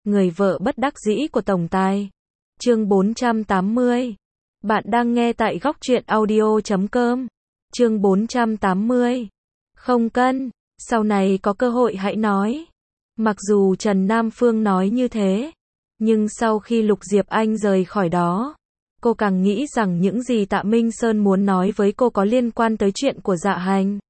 Người vợ bất đắc dĩ của tổng tài. Chương 480. Bạn đang nghe tại góc truyện audio.com. Chương 480. Không cân, sau này có cơ hội hãy nói. Mặc dù Trần Nam Phương nói như thế, nhưng sau khi Lục Diệp Anh rời khỏi đó, cô càng nghĩ rằng những gì Tạ Minh Sơn muốn nói với cô có liên quan tới chuyện của Dạ Hành.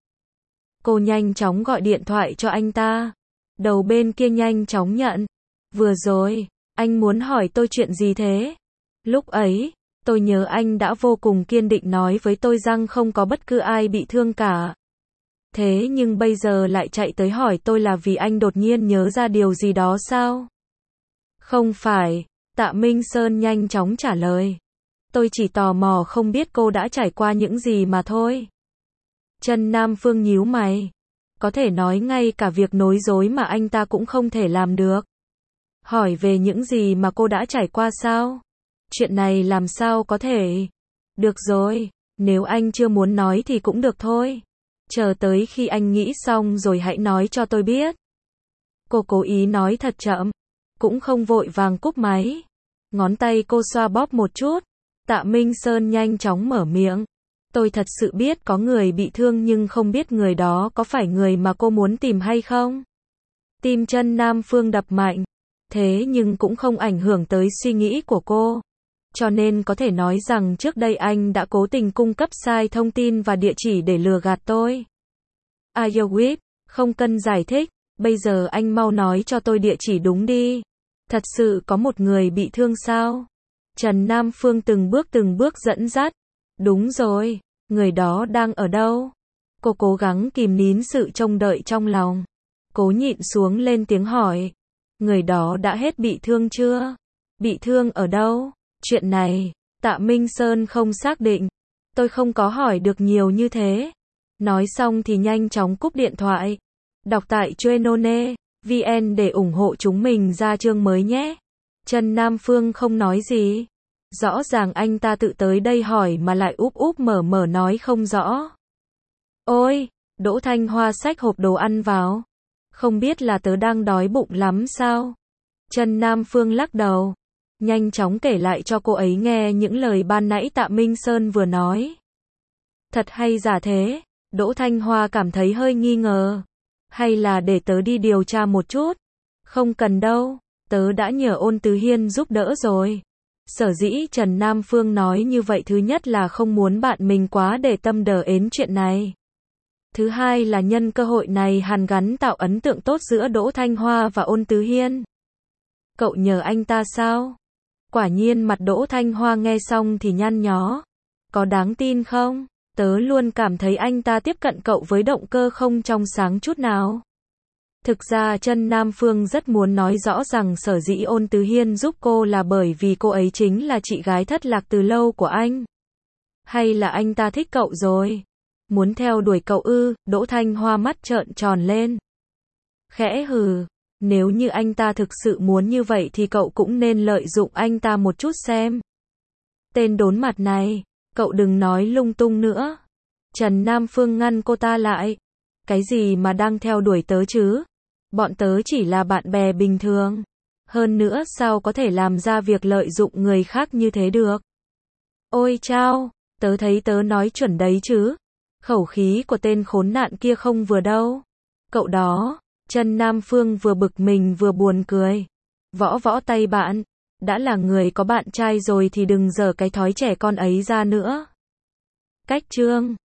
Cô nhanh chóng gọi điện thoại cho anh ta. Đầu bên kia nhanh chóng nhận. Vừa rồi, anh muốn hỏi tôi chuyện gì thế? Lúc ấy, tôi nhớ anh đã vô cùng kiên định nói với tôi rằng không có bất cứ ai bị thương cả. Thế nhưng bây giờ lại chạy tới hỏi tôi là vì anh đột nhiên nhớ ra điều gì đó sao? Không phải, Tạ Minh Sơn nhanh chóng trả lời. Tôi chỉ tò mò không biết cô đã trải qua những gì mà thôi. Trần Nam Phương nhíu mày. Có thể nói ngay cả việc nói dối mà anh ta cũng không thể làm được. Hỏi về những gì mà cô đã trải qua sao? Chuyện này làm sao có thể? Được rồi, nếu anh chưa muốn nói thì cũng được thôi. Chờ tới khi anh nghĩ xong rồi hãy nói cho tôi biết. Cô cố ý nói thật chậm, cũng không vội vàng cúp máy. Ngón tay cô xoa bóp một chút. Tạ Minh Sơn nhanh chóng mở miệng. Tôi thật sự biết có người bị thương nhưng không biết người đó có phải người mà cô muốn tìm hay không. Tim Trần Nam Phương đập mạnh. Thế nhưng cũng không ảnh hưởng tới suy nghĩ của cô. Cho nên có thể nói rằng trước đây anh đã cố tình cung cấp sai thông tin và địa chỉ để lừa gạt tôi. Ayowit, không cần giải thích, bây giờ anh mau nói cho tôi địa chỉ đúng đi. Thật sự có một người bị thương sao? Trần Nam Phương từng bước dẫn dắt. Đúng rồi, người đó đang ở đâu? Cô cố gắng kìm nín sự trông đợi trong lòng. Cố nhịn xuống lên tiếng hỏi. Người đó đã hết bị thương chưa? Bị thương ở đâu? Chuyện này, Tạ Minh Sơn không xác định. Tôi không có hỏi được nhiều như thế. Nói xong thì nhanh chóng cúp điện thoại. Đọc tại Chuenone.vn để ủng hộ chúng mình ra chương mới nhé. Trần Nam Phương không nói gì. Rõ ràng anh ta tự tới đây hỏi mà lại úp úp mở nói không rõ. Ôi, Đỗ Thanh Hoa xách hộp đồ ăn vào. Không biết là tớ đang đói bụng lắm sao? Trần Nam Phương lắc đầu. Nhanh chóng kể lại cho cô ấy nghe những lời ban nãy Tạ Minh Sơn vừa nói. Thật hay giả thế? Đỗ Thanh Hoa cảm thấy hơi nghi ngờ. Hay là để tớ đi điều tra một chút? Không cần đâu, tớ đã nhờ Ôn Tứ Hiên giúp đỡ rồi. Sở dĩ Trần Nam Phương nói như vậy thứ nhất là không muốn bạn mình quá để tâm đờ ến chuyện này. Thứ hai là nhân cơ hội này hàn gắn tạo ấn tượng tốt giữa Đỗ Thanh Hoa và Ôn Tứ Hiên. Cậu nhờ anh ta sao? Quả nhiên mặt Đỗ Thanh Hoa nghe xong thì nhăn nhó. Có đáng tin không? Tớ luôn cảm thấy anh ta tiếp cận cậu với động cơ không trong sáng chút nào. Thực ra Trần Nam Phương rất muốn nói rõ rằng sở dĩ Ôn Tứ Hiên giúp cô là bởi vì cô ấy chính là chị gái thất lạc từ lâu của anh. Hay là anh ta thích cậu rồi? Muốn theo đuổi cậu ư? Đỗ Thanh Hoa mắt trợn tròn lên. Khẽ hừ. Nếu như anh ta thực sự muốn như vậy thì cậu cũng nên lợi dụng anh ta một chút xem. Tên đốn mặt này, cậu đừng nói lung tung nữa. Trần Nam Phương ngăn cô ta lại. Cái gì mà đang theo đuổi tớ chứ? Bọn tớ chỉ là bạn bè bình thường. Hơn nữa sao có thể làm ra việc lợi dụng người khác như thế được? Ôi chao, tớ thấy tớ nói chuẩn đấy chứ. Khẩu khí của tên khốn nạn kia không vừa đâu. Cậu đó. Trần Nam Phương vừa bực mình vừa buồn cười. Võ tay bạn. Đã là người có bạn trai rồi thì đừng giở cái thói trẻ con ấy ra nữa. Cách chương